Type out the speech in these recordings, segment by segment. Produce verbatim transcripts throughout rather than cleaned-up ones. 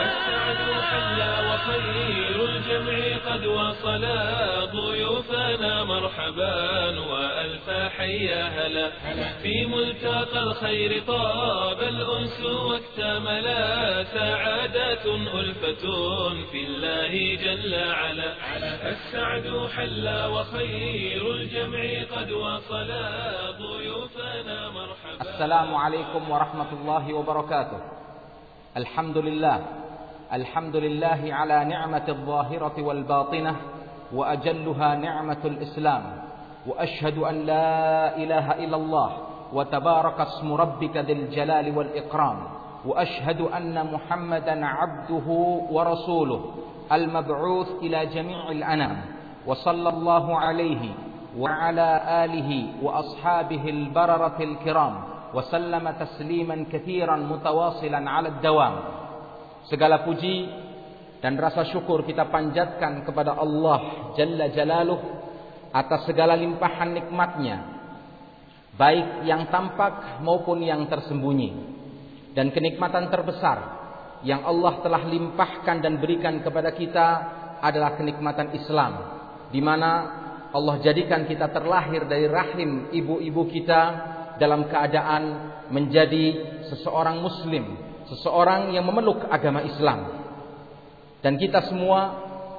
السعد حلا وخير الجمع قد وصلا ضيوفنا مرحبا وألف حيا هلا في ملتقى الخير طاب الأنس واكتملا سعادات ألفة في الله جل علا السعد حلا وخير الجمع قد وصلا ضيوفنا مرحبا. السلام عليكم ورحمة الله وبركاته. الحمد لله الحمد لله على نعمة الظاهرة والباطنة وأجلها نعمة الإسلام وأشهد أن لا إله إلا الله وتبارك اسم ربك ذي الجلال والإكرام وأشهد أن محمدا عبده ورسوله المبعوث إلى جميع الأنام وصلى الله عليه وعلى آله وأصحابه البررة الكرام وسلم تسليما كثيرا متواصلا على الدوام. Segala puji dan rasa syukur kita panjatkan kepada Allah Jalla Jalaluh atas segala limpahan nikmatnya, baik yang tampak maupun yang tersembunyi. Dan kenikmatan terbesar yang Allah telah limpahkan dan berikan kepada kita adalah kenikmatan Islam, di mana Allah jadikan kita terlahir dari rahim ibu-ibu kita dalam keadaan menjadi seseorang muslim, seseorang yang memeluk agama Islam. Dan kita semua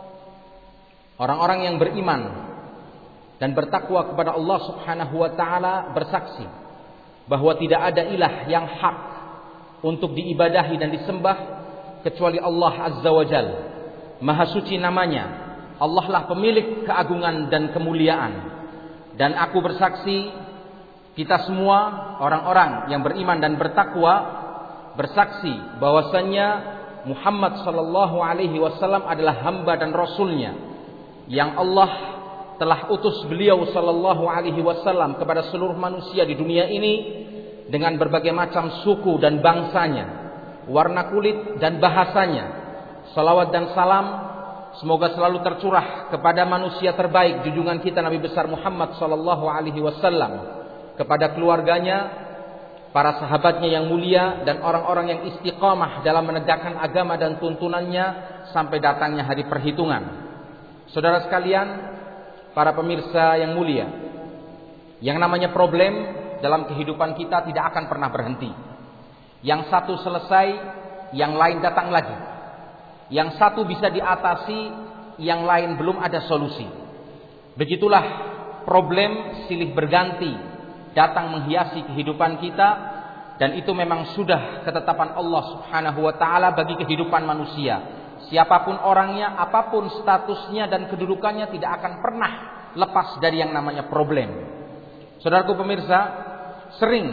orang-orang yang beriman dan bertakwa kepada Allah Subhanahu wa taala bersaksi bahwa tidak ada ilah yang hak untuk diibadahi dan disembah kecuali Allah Azza wa Jalla. Maha suci namanya, Allah lah pemilik keagungan dan kemuliaan. Dan aku bersaksi, kita semua orang-orang yang beriman dan bertakwa bersaksi bahwasannya Muhammad sallallahu alaihi wasallam adalah hamba dan rasulnya yang Allah telah utus beliau sallallahu alaihi wasallam kepada seluruh manusia di dunia ini dengan berbagai macam suku dan bangsanya, warna kulit dan bahasanya. Salawat dan salam semoga selalu tercurah kepada manusia terbaik junjungan kita Nabi besar Muhammad sallallahu alaihi wasallam, kepada keluarganya, para sahabatnya yang mulia, dan orang-orang yang istiqamah dalam menegakkan agama dan tuntunannya sampai datangnya hari perhitungan. Saudara sekalian, para pemirsa yang mulia, yang namanya problem dalam kehidupan kita tidak akan pernah berhenti. Yang satu selesai, yang lain datang lagi. Yang satu bisa diatasi, yang lain belum ada solusi. Begitulah problem silih berganti datang menghiasi kehidupan kita, dan itu memang sudah ketetapan Allah Subhanahu wa taala bagi kehidupan manusia. Siapapun orangnya, apapun statusnya dan kedudukannya, tidak akan pernah lepas dari yang namanya problem. Saudaraku pemirsa, sering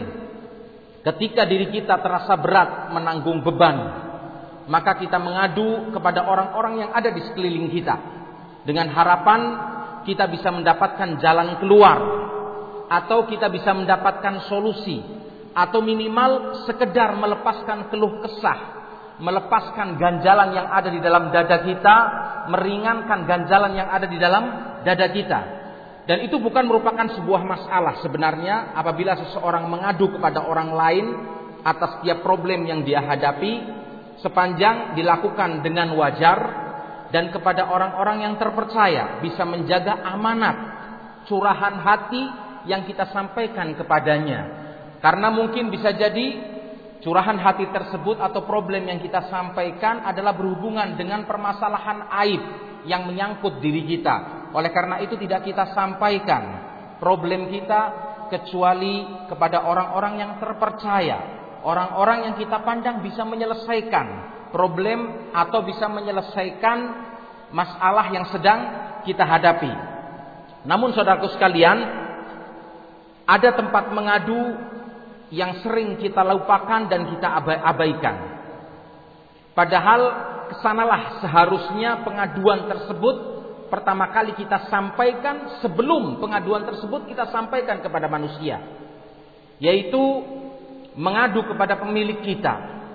ketika diri kita terasa berat menanggung beban, maka kita mengadu kepada orang-orang yang ada di sekeliling kita dengan harapan kita bisa mendapatkan jalan keluar, atau kita bisa mendapatkan solusi, atau minimal sekedar melepaskan keluh kesah, melepaskan ganjalan yang ada di dalam dada kita, meringankan ganjalan yang ada di dalam dada kita. Dan itu bukan merupakan sebuah masalah sebenarnya apabila seseorang mengadu kepada orang lain atas setiap problem yang dia hadapi, sepanjang dilakukan dengan wajar dan kepada orang-orang yang terpercaya, bisa menjaga amanat curahan hati yang kita sampaikan kepadanya. Karena mungkin bisa jadi curahan hati tersebut atau problem yang kita sampaikan adalah berhubungan dengan permasalahan aib yang menyangkut diri kita. Oleh karena itu tidak kita sampaikan problem kita kecuali kepada orang-orang yang terpercaya, orang-orang yang kita pandang bisa menyelesaikan problem atau bisa menyelesaikan masalah yang sedang kita hadapi. Namun saudaraku sekalian, ada tempat mengadu yang sering kita lupakan dan kita abaikan. Padahal kesanalah seharusnya pengaduan tersebut pertama kali kita sampaikan, sebelum pengaduan tersebut kita sampaikan kepada manusia, yaitu mengadu kepada pemilik kita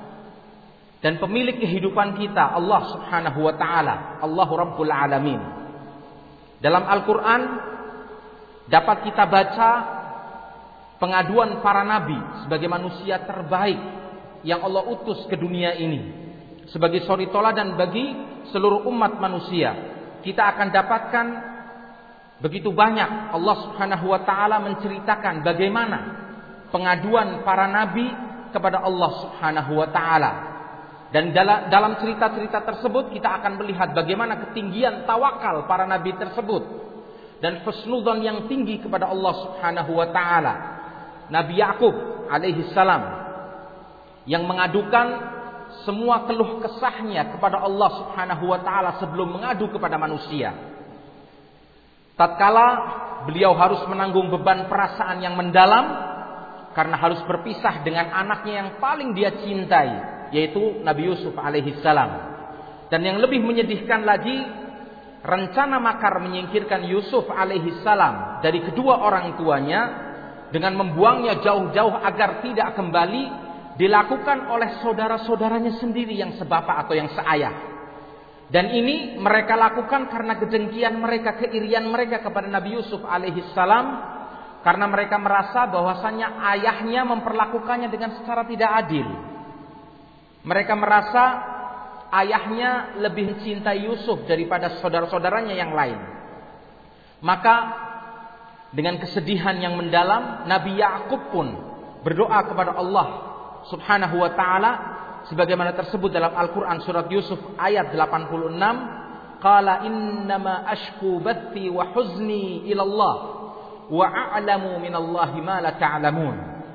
dan pemilik kehidupan kita, Allah Subhanahu wa taala, Allahu Rabbul Alamin. Dalam Al-Qur'an dapat kita baca pengaduan para nabi sebagai manusia terbaik yang Allah utus ke dunia ini. sebagai suri toladan bagi seluruh umat manusia. Kita akan dapatkan begitu banyak Allah Subhanahu wa taala menceritakan bagaimana pengaduan para nabi kepada Allah Subhanahu wa taala. Dan dalam cerita-cerita tersebut kita akan melihat bagaimana ketinggian tawakal para nabi tersebut dan husnudzon yang tinggi kepada Allah Subhanahu wa taala. Nabi Yakub alaihi salam yang mengadukan semua keluh kesahnya kepada Allah Subhanahu wa taala sebelum mengadu kepada manusia. Tatkala beliau harus menanggung beban perasaan yang mendalam karena harus berpisah dengan anaknya yang paling dia cintai, yaitu Nabi Yusuf alaihi salam. Dan yang lebih menyedihkan lagi, rencana makar menyingkirkan Yusuf alaihi salam dari kedua orang tuanya dengan membuangnya jauh-jauh agar tidak kembali dilakukan oleh saudara-saudaranya sendiri yang sebapak atau yang seayah. Dan ini mereka lakukan karena kedengkian mereka, keirian mereka kepada Nabi Yusuf alaihi salam, karena mereka merasa bahwasanya ayahnya memperlakukannya dengan secara tidak adil. Mereka merasa ayahnya lebih mencintai Yusuf daripada saudara-saudaranya yang lain. Maka dengan kesedihan yang mendalam, Nabi Yakub pun berdoa kepada Allah Subhanahu wa taala sebagaimana tersebut dalam Al-Qur'an surat Yusuf ayat delapan puluh enam, qala innama ashku bathi wa huzni ila Allah wa a'lamu minallahi ma la ta'lamun.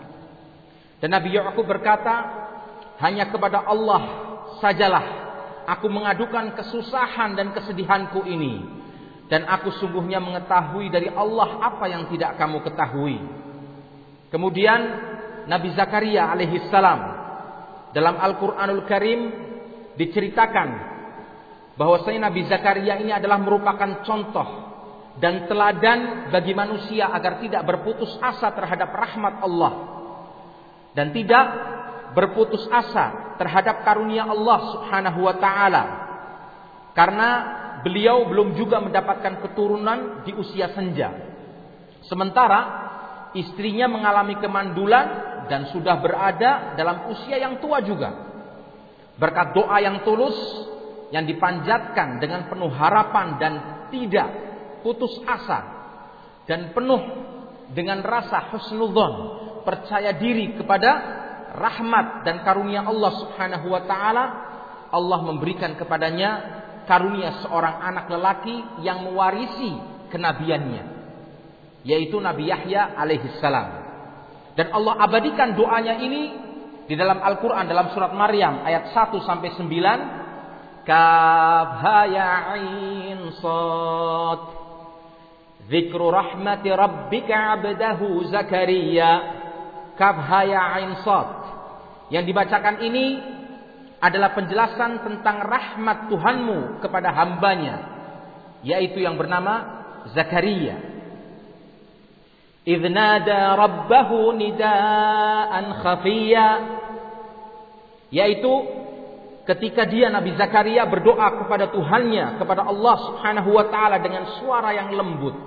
Dan Nabi Yakub berkata, hanya kepada Allah sajalah aku mengadukan kesusahan dan kesedihanku ini, dan aku sungguhnya mengetahui dari Allah apa yang tidak kamu ketahui. Kemudian Nabi Zakaria alaihi salam dalam Al-Qur'anul Karim diceritakan bahwasanya Nabi Zakaria ini adalah merupakan contoh dan teladan bagi manusia agar tidak berputus asa terhadap rahmat Allah dan tidak berputus asa terhadap karunia Allah Subhanahu wa taala, karena beliau belum juga mendapatkan keturunan di usia senja, sementara istrinya mengalami kemandulan dan sudah berada dalam usia yang tua juga. Berkat doa yang tulus yang dipanjatkan dengan penuh harapan dan tidak putus asa dan penuh dengan rasa husnudzon, percaya diri kepada rahmat dan karunia Allah Subhanahu wa taala, Allah memberikan kepadanya karunia seorang anak lelaki yang mewarisi kenabiannya, yaitu Nabi Yahya alaihi salam. Dan Allah abadikan doanya ini di dalam Al-Quran dalam surat Maryam ayat satu sampai sembilan. Kaf ha ya ain sad dzikru rahmati rabbika 'abdahu Zakaria. Kaf ha ya ain sad. Yang dibacakan ini adalah penjelasan tentang rahmat Tuhanmu kepada hambanya, yaitu yang bernama Zakaria. إذ نادى ربه نداء خفيا, yaitu ketika dia Nabi Zakaria berdoa kepada Tuhannya, kepada Allah Subhanahu wa taala dengan suara yang lembut.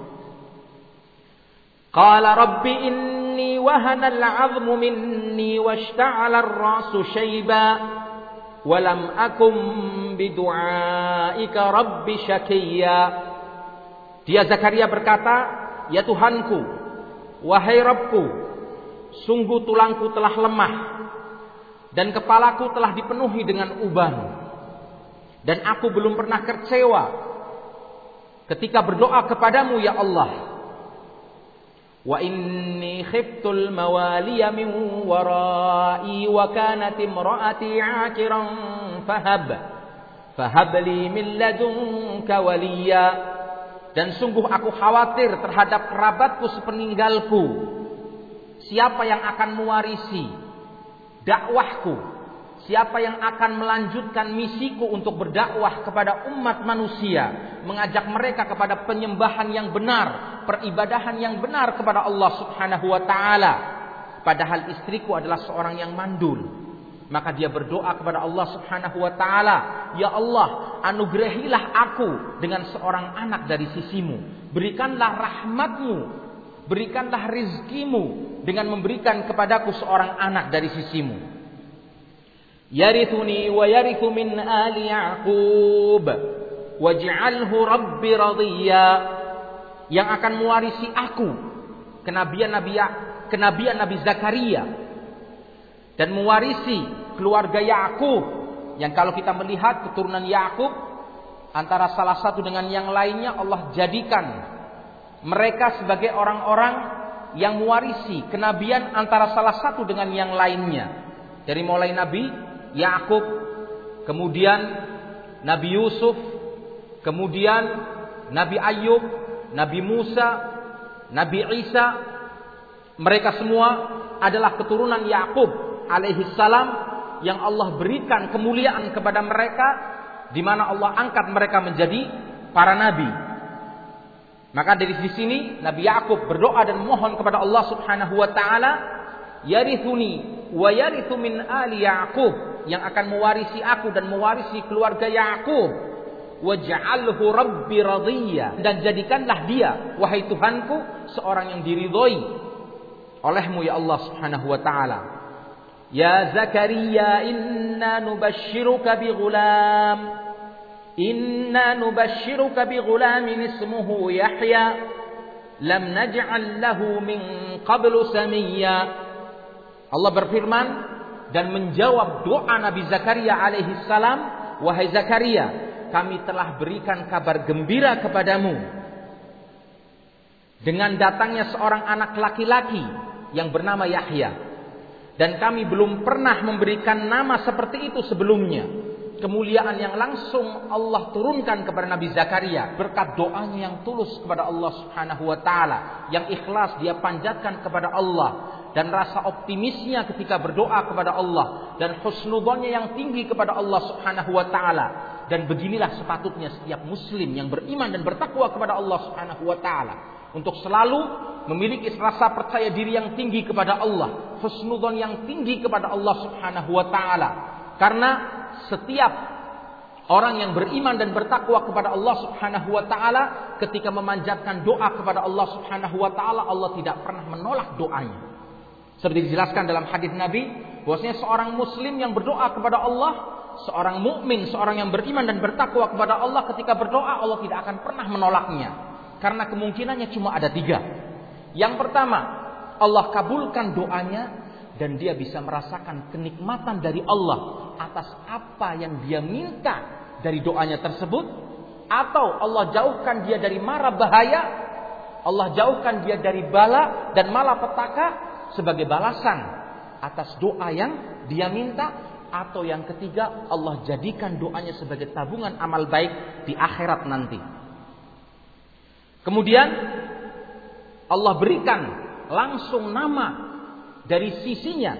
Qala rabbi inni wahana al-'azmu minni washta'ala ar-ra'su shayba wa lam akum bidu'aika rabbi syakiyya. Dia Zakaria berkata, ya Tuhanku, wahai Rabbku, sungguh tulangku telah lemah dan kepalaku telah dipenuhi dengan uban, dan aku belum pernah kecewa ketika berdoa kepadamu ya Allah. Wa inni khiftul mawaliya min warai wa kanat imraati 'aqiran fahab fahab li min ladunka waliya. Dan sungguh aku khawatir terhadap kerabatku sepeninggalku. Siapa yang akan mewarisi dakwahku? Siapa yang akan melanjutkan misiku untuk berdakwah kepada umat manusia, mengajak mereka kepada penyembahan yang benar, peribadahan yang benar kepada Allah Subhanahu wa taala. Padahal istriku adalah seorang yang mandul. Maka dia berdoa kepada Allah Subhanahu wa taala, ya Allah, anugerahilah aku dengan seorang anak dari sisimu. Berikanlah rahmatmu, berikanlah rizkimu dengan memberikan kepadaku seorang anak dari sisimu. yarithuni wa yarithu min ali Ya'qub waj'alhu rabbi radiyya, yang akan mewarisi aku, kenabian Nabi kenabian Nabi Zakaria, dan mewarisi keluarga Ya'qub, yang kalau kita melihat keturunan Ya'qub antara salah satu dengan yang lainnya, Allah jadikan mereka sebagai orang-orang yang mewarisi kenabian antara salah satu dengan yang lainnya. Dari mulai Nabi Ya'qub, kemudian Nabi Yusuf, kemudian Nabi Ayub, Nabi Musa, Nabi Isa, mereka semua adalah keturunan Ya'qub alaihi salam, yang Allah berikan kemuliaan kepada mereka, di mana Allah angkat mereka menjadi para nabi. Maka dari di sini Nabi Ya'qub berdoa dan mohon kepada Allah Subhanahu wa taala, yarithuni wa yarithu min ali Ya'qub, yang akan mewarisi aku dan mewarisi keluarga Ya'qub, waj'alhu rabbi radiyya, dan jadikanlah dia, wahai Tuhanku, seorang yang diridhoi olehmu ya Allah Subhanahu wa taala. Ya Zakaria, inna nubashshiruka bi ghulam Inna nubashshiruka bi ghulamin ismuhu Yahya lam naj'al lahu min qablu samiyya. Allah berfirman dan menjawab doa Nabi Zakaria alaihi salam, wahai Zakaria, kami telah berikan kabar gembira kepadamu dengan datangnya seorang anak laki-laki yang bernama Yahya, dan kami belum pernah memberikan nama seperti itu sebelumnya. Kemuliaan yang langsung Allah turunkan kepada Nabi Zakaria berkat doanya yang tulus kepada Allah Subhanahu wa taala, yang ikhlas dia panjatkan kepada Allah, dan rasa optimisnya ketika berdoa kepada Allah, dan husnudzonnya yang tinggi kepada Allah Subhanahu wa taala. Dan beginilah sepatutnya setiap muslim yang beriman dan bertakwa kepada Allah Subhanahu wa taala, untuk selalu memiliki rasa percaya diri yang tinggi kepada Allah, husnudzon yang tinggi kepada Allah Subhanahu wa taala. Karena setiap orang yang beriman dan bertakwa kepada Allah Subhanahu wa taala, ketika memanjatkan doa kepada Allah Subhanahu wa taala, Allah tidak pernah menolak doanya. Seperti dijelaskan dalam hadis Nabi, bahwasanya seorang muslim yang berdoa kepada Allah, seorang mukmin, seorang yang beriman dan bertakwa kepada Allah, ketika berdoa Allah tidak akan pernah menolaknya. Karena kemungkinannya cuma ada tiga. Yang pertama, Allah kabulkan doanya dan dia bisa merasakan kenikmatan dari Allah atas apa yang dia minta dari doanya tersebut, atau Allah jauhkan dia dari mara bahaya, Allah jauhkan dia dari bala dan malapetaka sebagai balasan atas doa yang dia minta, atau yang ketiga, Allah jadikan doanya sebagai tabungan amal baik di akhirat nanti. Kemudian Allah berikan langsung nama dari sisinya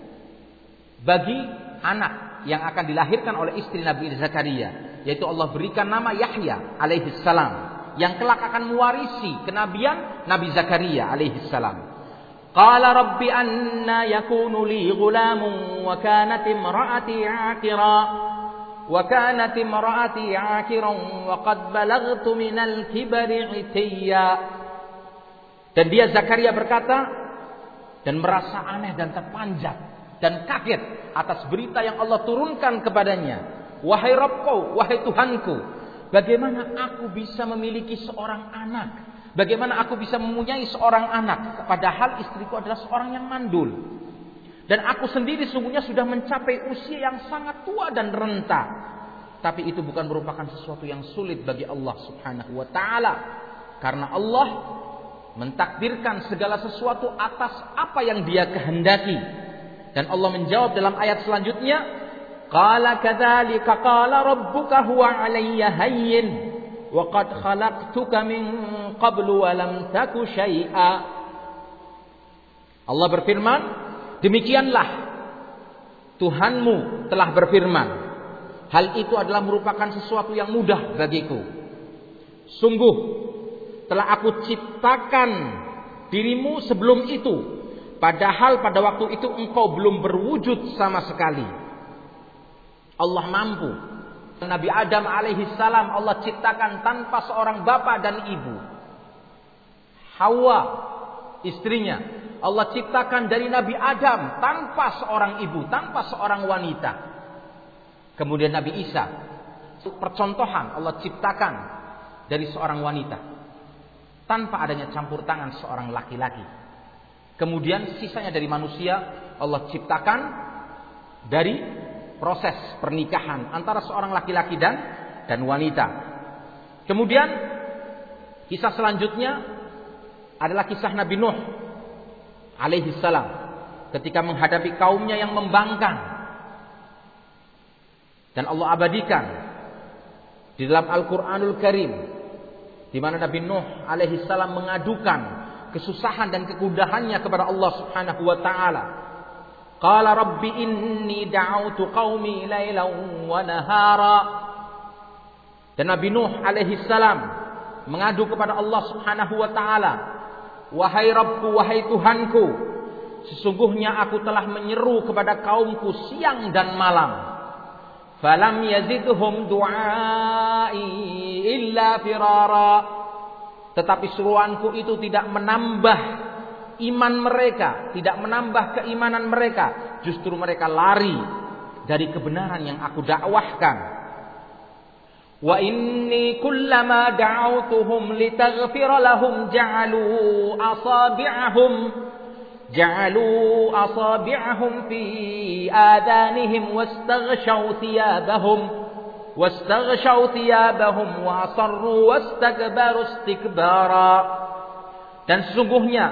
bagi anak yang akan dilahirkan oleh istri Nabi Zakaria, yaitu Allah berikan nama Yahya alaihi salam, yang kelak akan mewarisi kenabian Nabi Zakaria alaihi salam. Qala rabbi anna yakunu li ghulamun wa kanat imraati 'aqira wa kanat imraati 'aqiran wa qad balaghtu minal kibri 'itiyya. Dan dia Zakaria berkata dan merasa aneh dan terpanjat dan kaget atas berita yang Allah turunkan kepadanya. Wahai Rabbku, wahai Tuhanku, bagaimana aku bisa memiliki seorang anak? Bagaimana aku bisa mempunyai seorang anak? Padahal istriku adalah seorang yang mandul. Dan aku sendiri sungguhnya sudah mencapai usia yang sangat tua dan renta. Tapi itu bukan merupakan sesuatu yang sulit bagi Allah Subhanahu wa taala. Karena Allah mentakdirkan segala sesuatu atas apa yang dia kehendaki. Dan Allah menjawab dalam ayat selanjutnya, qala kadzalika qala rabbuka huwa 'alayya hayyin wa qad khalaqtuka min qablu wa lam taku syai'a. Allah berfirman, demikianlah Tuhanmu telah berfirman, hal itu adalah merupakan sesuatu yang mudah bagiku. Sungguh telah aku ciptakan dirimu sebelum itu, padahal pada waktu itu engkau belum berwujud sama sekali. Allah mampu. Nabi Adam alaihi salam Allah ciptakan tanpa seorang bapa dan ibu. Hawa istrinya Allah ciptakan dari Nabi Adam tanpa seorang ibu, tanpa seorang wanita. Kemudian Nabi Isa, percontohan Allah ciptakan dari seorang wanita tanpa adanya campur tangan seorang laki-laki. Kemudian sisanya dari manusia Allah ciptakan dari proses pernikahan antara seorang laki-laki dan dan wanita. Kemudian kisah selanjutnya adalah kisah Nabi Nuh alaihi salam ketika menghadapi kaumnya yang membangkang. Dan Allah abadikan di dalam Al-Qur'anul Karim di mana Nabi Nuh alaihi salam mengadukan kesusahan dan kegundahannya kepada Allah Subhanahu wa taala. Qala rabbi inni da'awtu qaumi lailan wa nahara. Dan Nabi Nuh alaihi salam mengadu kepada Allah Subhanahu wa taala, wahai Rabbku, wahai Tuhanku, sesungguhnya aku telah menyeru kepada kaumku siang dan malam. Falam yazidhum du'ai illa firara. Tetapi seruanku itu tidak menambah iman mereka, tidak menambah keimanan mereka, justru mereka lari dari kebenaran yang aku dakwahkan. Wa inni kullama da'awtuhum litaghfira lahum ja'alu asabi'ahum ja'alu asabi'ahum fi adanihim wastaghshaw thiyabahum wastaghshaw thiyabahum wa asarru wastakbaru istikbara. Dan sesungguhnya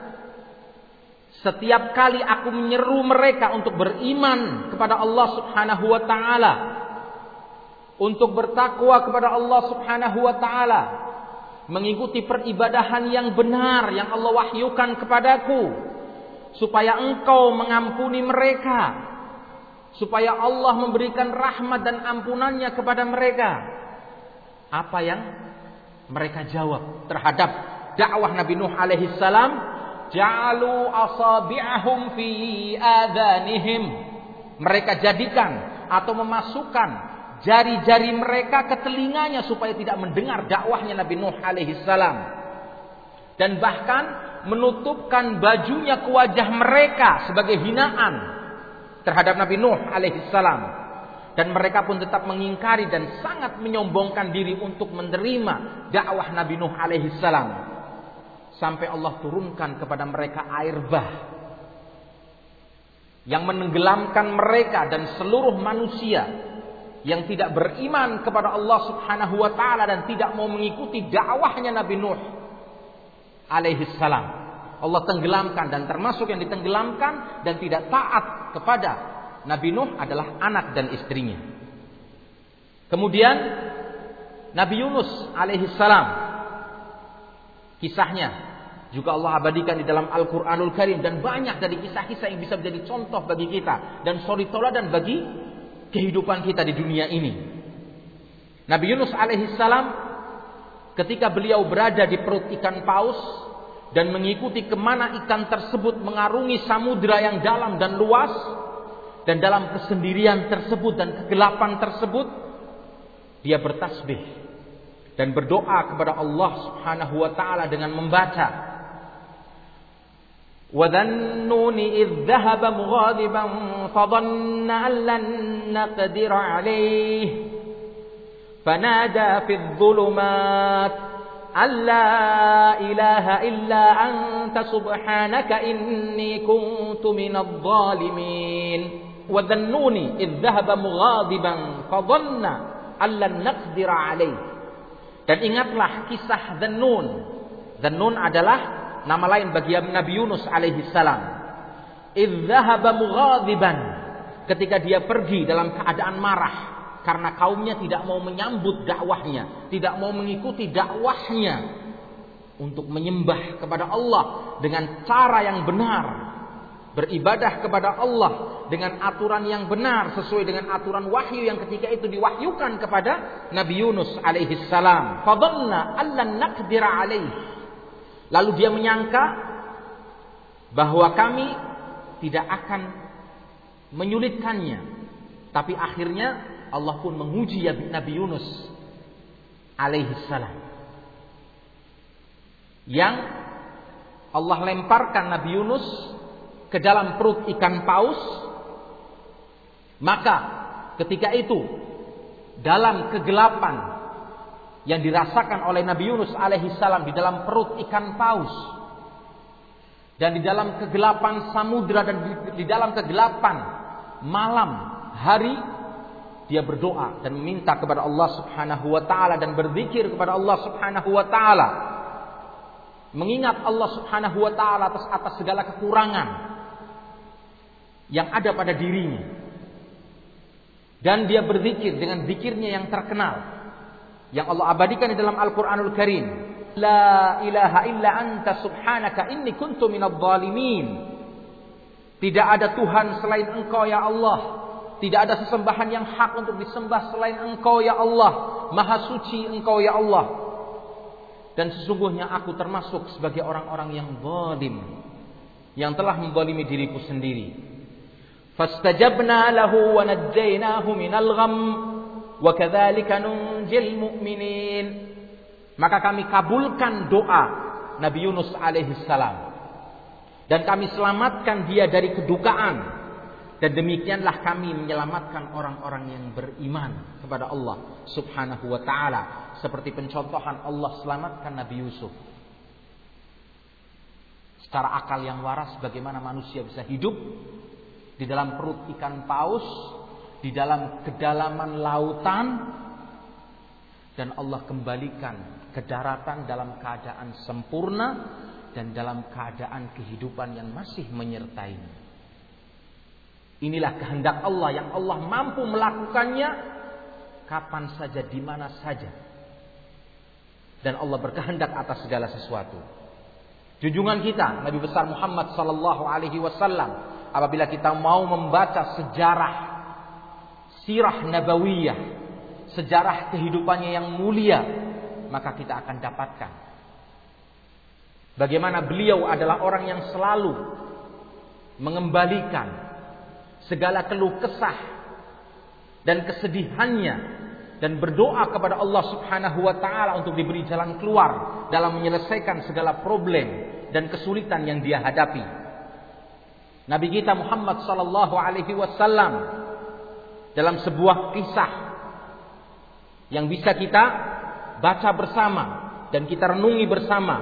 setiap kali aku menyeru mereka untuk beriman kepada Allah Subhanahu wa taala, untuk bertakwa kepada Allah Subhanahu wa taala, mengikuti peribadahan yang benar yang Allah wahyukan kepadaku, supaya engkau mengampuni mereka, supaya Allah memberikan rahmat dan ampunannya kepada mereka. Apa yang mereka jawab terhadap dakwah Nabi Nuh alaihi salam? Ja'alu asabi'ahum fi adanihim. Mereka jadikan atau memasukkan jari-jari mereka ke telinganya supaya tidak mendengar dakwahnya Nabi Nuh alaihi salam. Dan bahkan menutupkan bajunya ke wajah mereka sebagai hinaan terhadap Nabi Nuh alaihi salam. Dan mereka pun tetap mengingkari dan sangat menyombongkan diri untuk menerima dakwah Nabi Nuh alaihi salam. Sampai Allah turunkan kepada mereka air bah yang menenggelamkan mereka dan seluruh manusia yang tidak beriman kepada Allah Subhanahu wa taala dan tidak mau mengikuti dakwahnya Nabi Nuh alaihi salam. Allah tenggelamkan, dan termasuk yang ditenggelamkan dan tidak taat kepada Nabi Nuh adalah anak dan istrinya. Kemudian Nabi Yunus alaihi salam, kisahnya juga Allah abadikan di dalam Al-Qur'anul Karim, dan banyak dari kisah-kisah yang bisa menjadi contoh bagi kita dan suri tauladan bagi kehidupan kita di dunia ini. Nabi Yunus alaihi salam ketika beliau berada di perut ikan paus dan mengikuti kemana ikan tersebut mengarungi samudra yang dalam dan luas, dan dalam kesendirian tersebut dan kegelapan tersebut dia bertasbih dan berdoa kepada Allah Subhanahu wa taala dengan membaca wa dhannuni idh dhahaba mughadiban fadhanna an lan naqdir alayhi fanada fi dhulumat alla ilaha illa anta subhanaka inni kuntu minadh dhalimin. Wa dhannuni idh dhahaba mughadiban fadhanna an lan naqdir alayhi. Dan ingatlah kisah Dhannun. Dhannun adalah nama lain bagi Nabi Yunus alaihi salam. Idh dhahaba mughadiban, ketika dia pergi dalam keadaan marah karena kaumnya tidak mau menyambut dakwahnya, tidak mau mengikuti dakwahnya untuk menyembah kepada Allah dengan cara yang benar, beribadah kepada Allah dengan aturan yang benar sesuai dengan aturan wahyu yang ketika itu diwahyukan kepada Nabi Yunus alaihi salam. Fadhanna allan naqdira alaihi. Lalu dia menyangka bahwa kami tidak akan menyulitkannya. Tapi akhirnya Allah pun menguji Nabi Yunus alaihi salam, yang Allah lemparkan Nabi Yunus ke dalam perut ikan paus. Maka ketika itu dalam kegelapan yang dirasakan oleh Nabi Yunus alaihi salam di dalam perut ikan paus, dan di dalam kegelapan samudra, dan di, di dalam kegelapan malam hari, dia berdoa dan meminta kepada Allah Subhanahu wa taala dan berzikir kepada Allah Subhanahu wa taala, mengingat Allah Subhanahu wa taala atas atas segala kekurangan yang ada pada dirinya. Dan dia berzikir dengan zikirnya yang terkenal, yang Allah abadikan di dalam Al-Quranul Karim. La ilaha illa anta subhanaka inni kuntu minadh dhalimin. Tidak ada Tuhan selain Engkau ya Allah. Tidak ada sesembahan yang hak untuk disembah selain Engkau ya Allah. Maha suci Engkau ya Allah. Dan sesungguhnya aku termasuk sebagai orang-orang yang zalim, yang telah menzalimi diriku sendiri. Fastajabna lahu wa najjaynahu minal gham wa kadzalika nunjil mu'minin. Maka kami kabulkan doa Nabi Yunus alaihi salam, dan kami selamatkan dia dari kedukaan, dan demikianlah kami menyelamatkan orang-orang yang beriman kepada Allah Subhanahu wa taala, seperti pencontohan Allah selamatkan Nabi Yusuf. Secara akal yang waras, bagaimana manusia bisa hidup di dalam perut ikan paus, di dalam kedalaman lautan, dan Allah kembalikan ke daratan dalam keadaan sempurna dan dalam keadaan kehidupan yang masih menyertainya. Inilah kehendak Allah yang Allah mampu melakukannya kapan saja, di mana saja. Dan Allah berkehendak atas segala sesuatu. Junjungan kita Nabi besar Muhammad sallallahu alaihi wasallam, apabila kita mau membaca sejarah sirah nabawiyah, sejarah kehidupannya yang mulia, maka kita akan dapatkan bagaimana beliau adalah orang yang selalu mengembalikan segala keluh kesah dan kesedihannya, dan berdoa kepada Allah Subhanahu wa taala untuk diberi jalan keluar dalam menyelesaikan segala problem dan kesulitan yang dia hadapi. Nabi kita Muhammad sallallahu alaihi wasallam dalam sebuah kisah yang bisa kita baca bersama dan kita renungi bersama,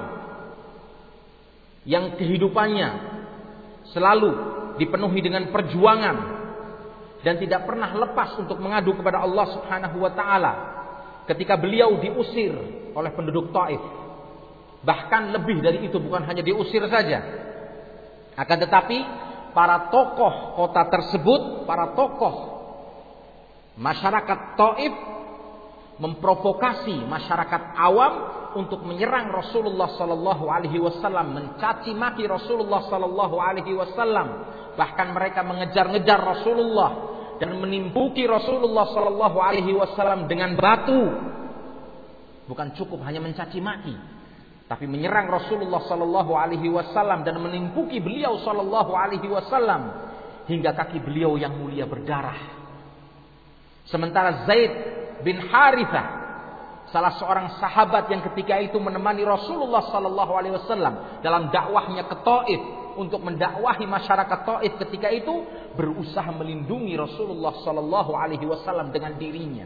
yang kehidupannya selalu dipenuhi dengan perjuangan dan tidak pernah lepas untuk mengadu kepada Allah Subhanahu wa taala ketika beliau diusir oleh penduduk Taif. Bahkan lebih dari itu, bukan hanya diusir saja, akan tetapi para tokoh kota tersebut, para tokoh masyarakat Taif memprovokasi masyarakat awam untuk menyerang Rasulullah sallallahu alaihi wasallam, mencaci maki Rasulullah sallallahu alaihi wasallam. Bahkan mereka mengejar-ngejar Rasulullah dan menimbuki Rasulullah sallallahu alaihi wasallam dengan batu. Bukan cukup hanya mencaci maki, tapi menyerang Rasulullah sallallahu alaihi wasallam dan menimbuki beliau sallallahu alaihi wasallam hingga kaki beliau yang mulia berdarah. Sementara Zaid bin Harithah, salah seorang sahabat yang ketika itu menemani Rasulullah sallallahu alaihi wasallam dalam dakwahnya ke Taif untuk mendakwahi masyarakat Taif ketika itu, berusaha melindungi Rasulullah sallallahu alaihi wasallam dengan dirinya.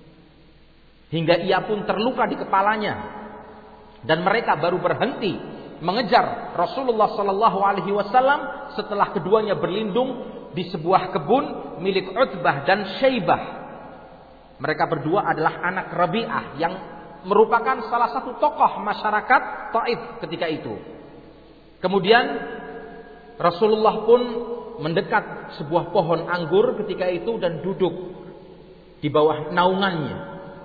Hingga ia pun terluka di kepalanya, dan mereka baru berhenti mengejar Rasulullah sallallahu alaihi wasallam setelah keduanya berlindung di sebuah kebun milik Utbah dan Syaibah. Mereka berdua adalah anak Rabi'ah yang merupakan salah satu tokoh masyarakat Taif ketika itu. Kemudian Rasulullah pun mendekat sebuah pohon anggur ketika itu dan duduk di bawah naungannya.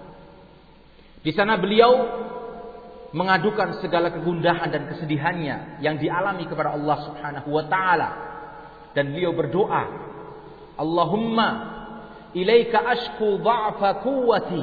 Di sana beliau mengadukan segala kegundahan dan kesedihannya yang dialami kepada Allah Subhanahu wa taala, dan beliau berdoa, Allahumma ilaika ashku dha'fa quwwati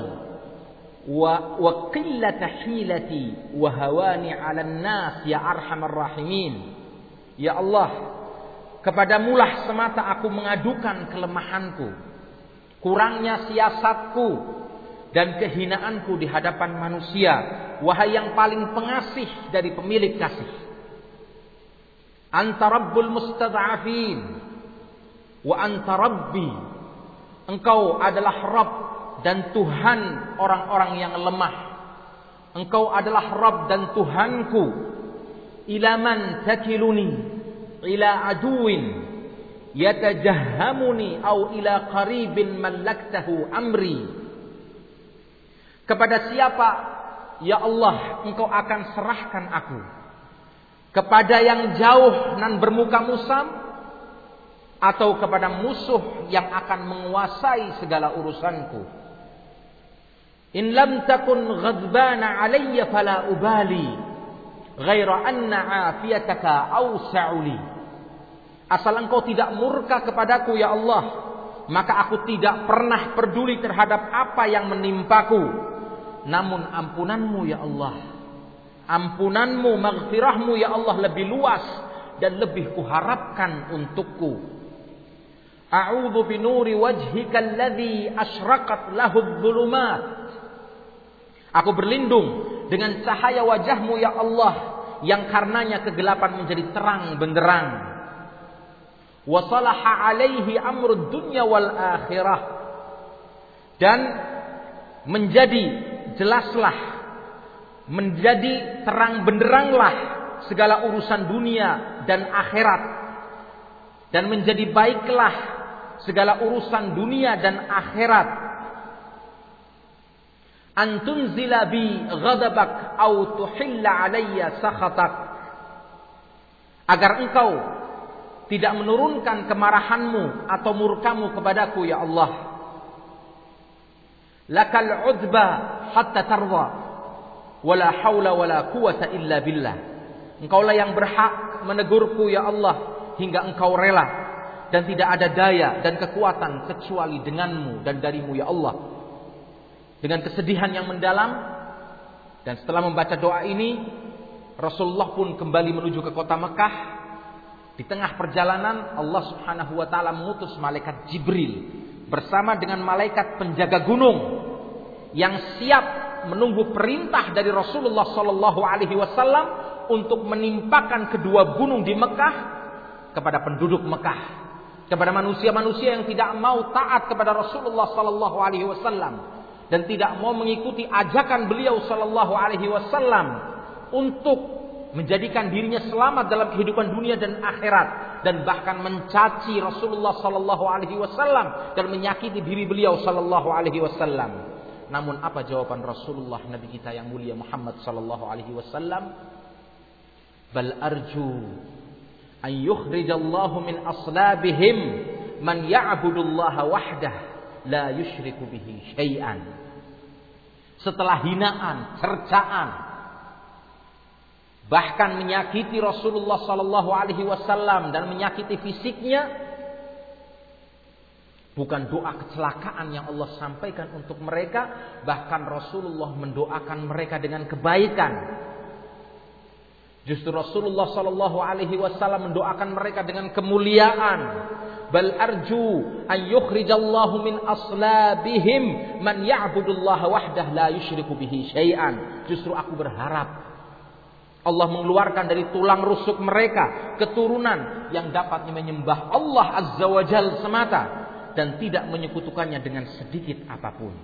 wa wa qillata hilati wa hawani 'alan nas ya arhamar rahimin. Ya Allah, kepadamulah semata aku mengadukan kelemahanku, kurangnya siasatku, dan kehinaanku di hadapan manusia, wahai yang paling pengasih dari pemilik kasih. Anta rabbul mustad'afin wa anta rabbi Engkau adalah Rabb dan Tuhan orang-orang yang lemah. Engkau adalah Rabb dan Tuhanku. Ila man takiluni, ila aduwin yatajahhamuni, au ila qaribin mallaktahu amri. Kepada siapa, ya Allah, Engkau akan serahkan aku? Kepada yang jauh nan bermuka musam, atau kepada musuh yang akan menguasai segala urusanku? In lam takun ghadbana alayya fala ubali, ghaira anna afiyataka awsa'uli. Asal engkau tidak murka kepadaku ya Allah, maka aku tidak pernah peduli terhadap apa yang menimpaku. Namun ampunanmu ya Allah, ampunanmu, maghfirahmu ya Allah lebih luas dan lebih kuharapkan untukku. A'udzu bi nuri wajhika alladhi asyraqat lahu adh-dhulumat. Aku berlindung dengan cahaya wajahmu ya Allah, yang karenanya kegelapan menjadi terang benderang. Wa salaha alaihi amrud dunya wal akhirah. Dan menjadi jelaslah, menjadi terang benderanglah segala urusan dunia dan akhirat. Dan menjadi baiklah segala urusan dunia dan akhirat. Antunzila bi ghadabak au tuhilla alayya sakhatak. Agar engkau tidak menurunkan kemarahanmu atau murkamu kepadaku ya Allah. Lakal udba hatta tarwa, wala haula wala quwata illa billah. Engkaulah yang berhak menegurku ya Allah hingga engkau rela, dan tidak ada daya dan kekuatan kecuali denganmu dan darimu ya Allah. Dengan kesedihan yang mendalam, dan setelah membaca doa ini, Rasulullah pun kembali menuju ke kota Mekah. Di tengah perjalanan, Allah subhanahu wa ta'ala mengutus malaikat Jibril bersama dengan malaikat penjaga gunung yang siap menunggu perintah dari Rasulullah sallallahu alaihi wasallam untuk menimpakan kedua gunung di Mekah kepada penduduk Mekah, kepada manusia-manusia yang tidak mau taat kepada Rasulullah sallallahu alaihi wasallam dan tidak mau mengikuti ajakan beliau sallallahu alaihi wasallam untuk menjadikan dirinya selamat dalam kehidupan dunia dan akhirat, dan bahkan mencaci Rasulullah sallallahu alaihi wasallam dan menyakiti diri beliau sallallahu alaihi wasallam. Namun apa jawaban Rasulullah Nabi kita yang mulia Muhammad sallallahu alaihi wasallam? Bal arju an yukhrijallahu min aslabihim man ya'budullaha wahdah la yusyriku bihi syai'an. Setelah hinaan, cercaan, bahkan menyakiti Rasulullah sallallahu alaihi wasallam dan menyakiti fisiknya, bukan doa kecelakaan yang Allah sampaikan untuk mereka, bahkan Rasulullah mendoakan mereka dengan kebaikan. Justru Rasulullah sallallahu alaihi wasallam mendoakan mereka dengan kemuliaan. Bal arju an yukhrijallahu min aslabihim man ya'budullaha wahdah la yusyriku bihi syai'an. Justru aku berharap Allah mengeluarkan dari tulang rusuk mereka keturunan yang dapat menyembah Allah Azza wa Jalla semata dan tidak menyekutukannya dengan sedikit apapun.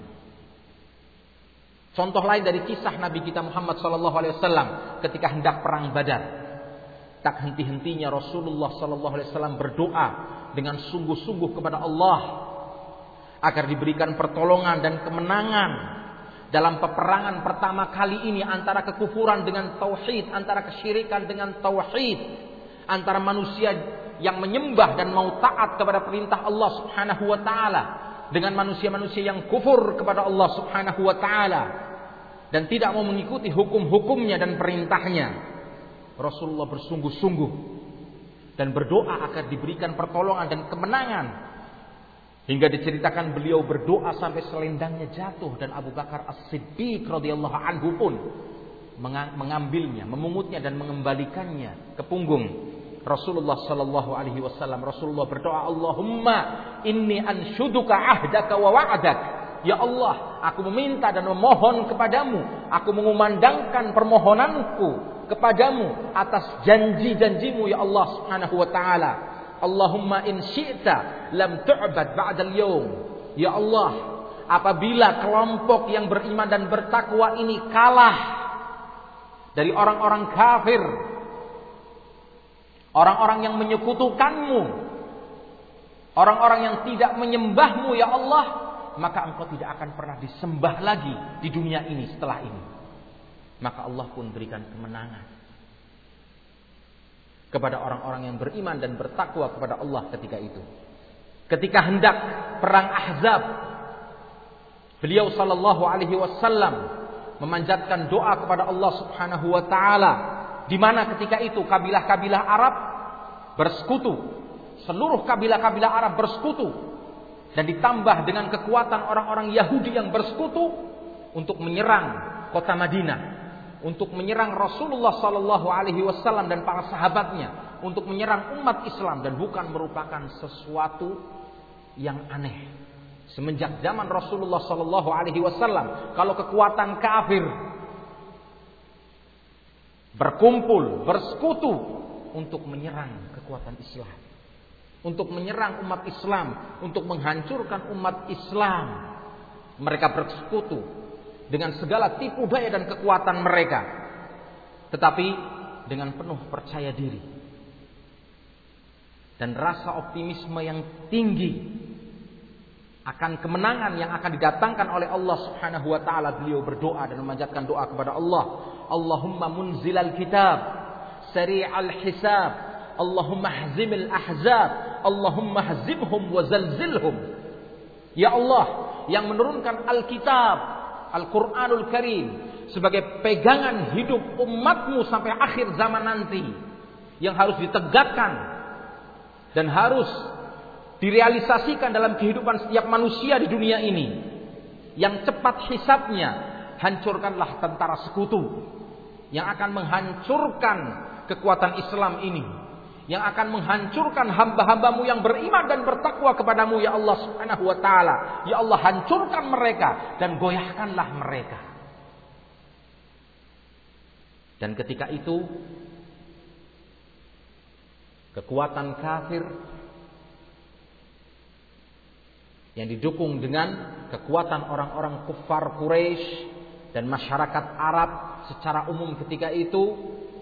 Contoh lain dari kisah Nabi kita Muhammad sallallahu alaihi wasallam ketika hendak perang Badar. Tak henti-hentinya Rasulullah sallallahu alaihi wasallam berdoa dengan sungguh-sungguh kepada Allah agar diberikan pertolongan dan kemenangan dalam peperangan pertama kali ini antara kekufuran dengan tauhid, antara kesyirikan dengan tauhid, antara manusia yang menyembah dan mau taat kepada perintah Allah Subhanahu wa taala dengan manusia-manusia yang kufur kepada Allah Subhanahu wa taala dan tidak mau mengikuti hukum-hukumnya dan perintahnya. Rasulullah bersungguh-sungguh dan berdoa agar diberikan pertolongan dan kemenangan, hingga diceritakan beliau berdoa sampai selendangnya jatuh dan Abu Bakar As-Siddiq radhiyallahu anhu pun mengambilnya, memungutnya dan mengembalikannya ke punggung Rasulullah sallallahu alaihi wasallam. Rasulullah berdoa, Allahumma inni anshuduka ahdaka wa wa'adak. Ya Allah, aku meminta dan memohon kepadamu, aku mengumandangkan permohonanku kepadamu atas janji-janjimu ya Allah Subhanahu wa taala. Allahumma in syi'ta lam tu'bad ba'dal yawm Ya Allah, apabila kelompok yang beriman dan bertakwa ini kalah dari orang-orang kafir, orang-orang yang menyekutukanmu, orang-orang yang tidak menyembahmu ya Allah, maka engkau tidak akan pernah disembah lagi di dunia ini setelah ini. Maka Allah pun berikan kemenangan kepada orang-orang yang beriman dan bertakwa kepada Allah ketika itu. Ketika hendak perang Ahzab, beliau sallallahu alaihi wasallam memanjatkan doa kepada Allah Subhanahu wa taala, di mana ketika itu kabilah-kabilah Arab bersekutu, seluruh kabilah-kabilah Arab bersekutu, dan ditambah dengan kekuatan orang-orang Yahudi yang bersekutu untuk menyerang kota Madinah, untuk menyerang Rasulullah sallallahu alaihi wasallam dan para sahabatnya, untuk menyerang umat Islam, dan bukan merupakan sesuatu yang aneh. Semenjak zaman Rasulullah sallallahu alaihi wasallam, kalau kekuatan kafir berkumpul, bersekutu untuk menyerang kekuatan Islam, untuk menyerang umat Islam, untuk menghancurkan umat Islam, mereka bersekutu dengan segala tipu daya dan kekuatan mereka, tetapi dengan penuh percaya diri dan rasa optimisme yang tinggi akan kemenangan yang akan didatangkan oleh Allah Subhanahu wa taala. Beliau berdoa dan memanjatkan doa kepada Allah, Allahumma munzilal kitab, sari'al hisab, Allahumma hzimil ahzab, Allahumma hzimhum wa zalzilhum. Ya Allah, yang menurunkan Alkitab, Al-Quranul Karim sebagai pegangan hidup umatmu sampai akhir zaman nanti, yang harus ditegakkan dan harus direalisasikan dalam kehidupan setiap manusia di dunia ini, yang cepat hisabnya. Hancurkanlah tentara sekutu yang akan menghancurkan kekuatan Islam ini, yang akan menghancurkan hamba-hambamu yang beriman dan bertakwa kepadamu ya Allah Subhanahu wa taala. Ya Allah, hancurkan mereka dan goyahkanlah mereka. Dan ketika itu kekuatan kafir yang didukung dengan kekuatan orang-orang kufar Quraisy dan masyarakat Arab secara umum ketika itu,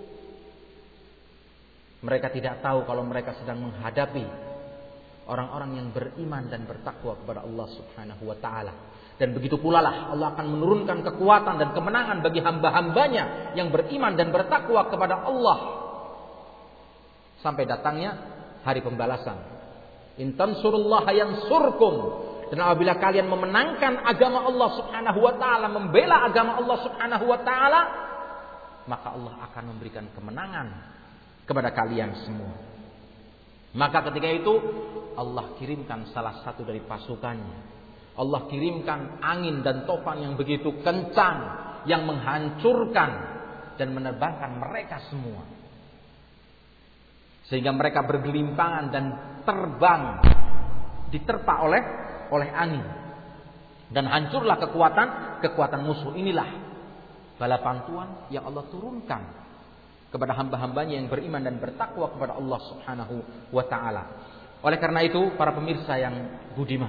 mereka tidak tahu kalau mereka sedang menghadapi orang-orang yang beriman dan bertakwa kepada Allah Subhanahu wa taala. Dan begitu pula lah Allah akan menurunkan kekuatan dan kemenangan bagi hamba-hambanya yang beriman dan bertakwa kepada Allah sampai datangnya hari pembalasan. In tansurullaha yansurkum. Dan apabila kalian memenangkan agama Allah Subhanahu wa taala, membela agama Allah Subhanahu wa taala, maka Allah akan memberikan kemenangan kepada kalian semua. Maka ketika itu Allah kirimkan salah satu dari pasukannya. Allah kirimkan angin dan topan yang begitu kencang yang menghancurkan dan menerbangkan mereka semua, sehingga mereka bergelimpangan dan terbang diterpa oleh oleh angin, dan hancurlah kekuatan kekuatan musuh. Inilah bala bantuan yang Allah turunkan kepada hamba-hambanya yang beriman dan bertakwa kepada Allah Subhanahu wa taala. Oleh karena itu, para pemirsa yang budiman,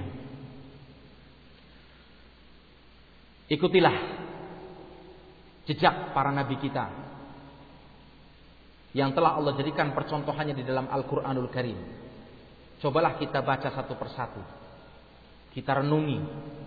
ikutilah jejak para nabi kita yang telah Allah jadikan percontohannya di dalam Al-Quranul Karim. Cobalah kita baca satu persatu, kita renungi,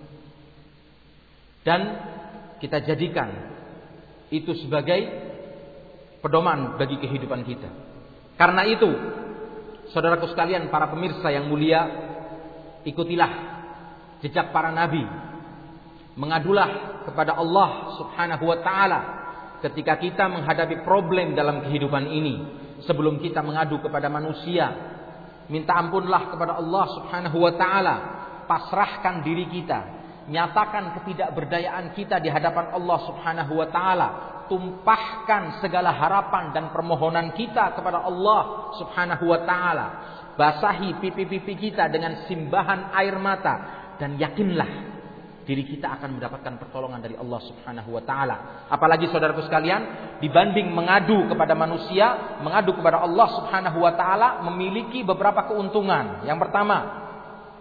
dan kita jadikan itu sebagai pedoman bagi kehidupan kita. Karena itu, saudaraku sekalian, para pemirsa yang mulia, ikutilah jejak para nabi. Mengadulah kepada Allah Subhanahu wa taala ketika kita menghadapi problem dalam kehidupan ini. Sebelum kita mengadu kepada manusia, minta ampunlah kepada Allah Subhanahu wa taala. Pasrahkan diri kita, nyatakan ketidakberdayaan kita di hadapan Allah Subhanahu wa taala. Tumpahkan segala harapan dan permohonan kita kepada Allah Subhanahu wa taala. Basahi pipi-pipi kita dengan simbahan air mata, dan yakinlah diri kita akan mendapatkan pertolongan dari Allah Subhanahu wa taala. Apalagi saudaraku sekalian, dibanding mengadu kepada manusia, mengadu kepada Allah Subhanahu wa taala memiliki beberapa keuntungan. Yang pertama,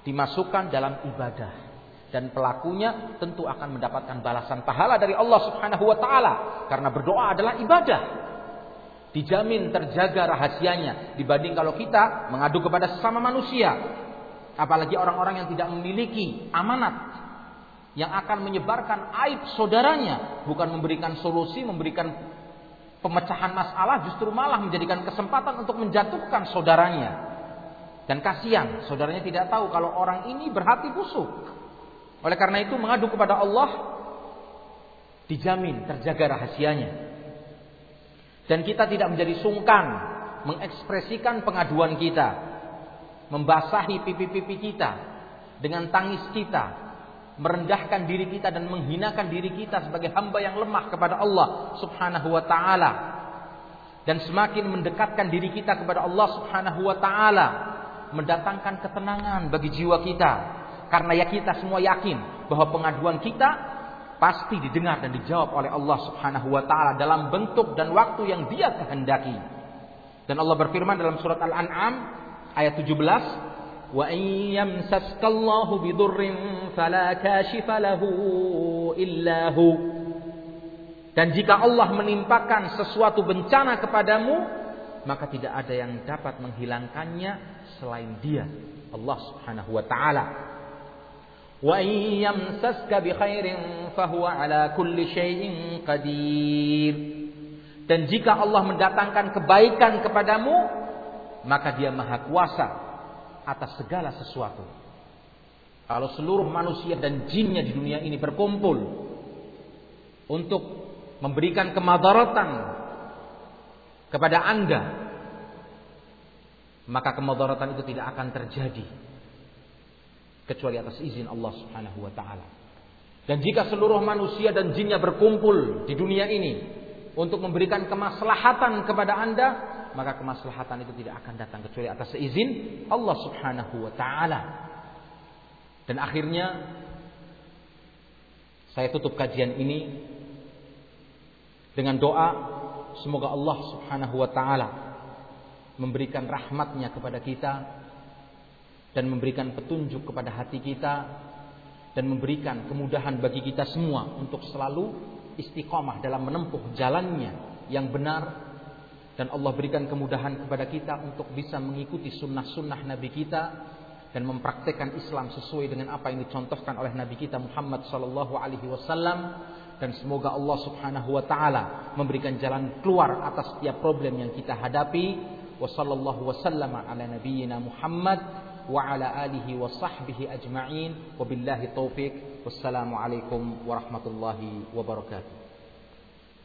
dimasukkan dalam ibadah, dan pelakunya tentu akan mendapatkan balasan pahala dari Allah Subhanahu wa taala, karena berdoa adalah ibadah. Dijamin terjaga rahasianya dibanding kalau kita mengadu kepada sesama manusia, apalagi orang-orang yang tidak memiliki amanat, yang akan menyebarkan aib saudaranya, bukan memberikan solusi, memberikan pemecahan masalah, justru malah menjadikan kesempatan untuk menjatuhkan saudaranya. Dan kasihan, saudaranya tidak tahu kalau orang ini berhati busuk. Oleh karena itu mengadu kepada Allah dijamin terjaga rahasianya. Dan kita tidak menjadi sungkan mengekspresikan pengaduan kita, membasahi pipi-pipi kita dengan tangis kita, merendahkan diri kita dan menghinakan diri kita sebagai hamba yang lemah kepada Allah Subhanahu wa taala, dan semakin mendekatkan diri kita kepada Allah Subhanahu wa taala, mendatangkan ketenangan bagi jiwa kita, karena ya kita semua yakin bahwa pengaduan kita pasti didengar dan dijawab oleh Allah Subhanahu wa taala dalam bentuk dan waktu yang Dia kehendaki. Dan Allah berfirman dalam surat Al-An'am ayat tujuh belas, "Wa in yamsaskallahu bidurrin fala kashifa lahu illa hu." Dan jika Allah menimpakan sesuatu bencana kepadamu, maka tidak ada yang dapat menghilangkannya selain Dia, Allah Subhanahu wa taala. Wa in yamsaska bi khairin fahuwa ala kulli syai'in qadir. Dan jika Allah mendatangkan kebaikan kepadamu, maka Dia Maha Kuasa atas segala sesuatu. Kalau seluruh manusia dan jinnya di dunia ini berkumpul untuk memberikan kemadaratan kepada Anda, maka kemadaratan itu tidak akan terjadi kecuali atas izin Allah Subhanahu wa taala. Dan jika seluruh manusia dan jinnya berkumpul di dunia ini untuk memberikan kemaslahatan kepada Anda, maka kemaslahatan itu tidak akan datang kecuali atas izin Allah Subhanahu wa taala. Dan akhirnya saya tutup kajian ini dengan doa, semoga Allah Subhanahu wa taala memberikan rahmatnya kepada kita, dan memberikan petunjuk kepada hati kita, dan memberikan kemudahan bagi kita semua untuk selalu istiqamah dalam menempuh jalannya yang benar. Dan Allah berikan kemudahan kepada kita untuk bisa mengikuti sunnah-sunnah Nabi kita dan mempraktekkan Islam sesuai dengan apa yang dicontohkan oleh Nabi kita Muhammad sallallahu alaihi wasallam. Dan semoga Allah Subhanahu wa taala memberikan jalan keluar atas setiap problem yang kita hadapi. Wa sallallahu wasallama ala nabiyyina Muhammad wa ala alihi wa sahbihi ajma'in. Wabillahi taufiq. Wassalamu alaikum warahmatullahi wabarakatuh.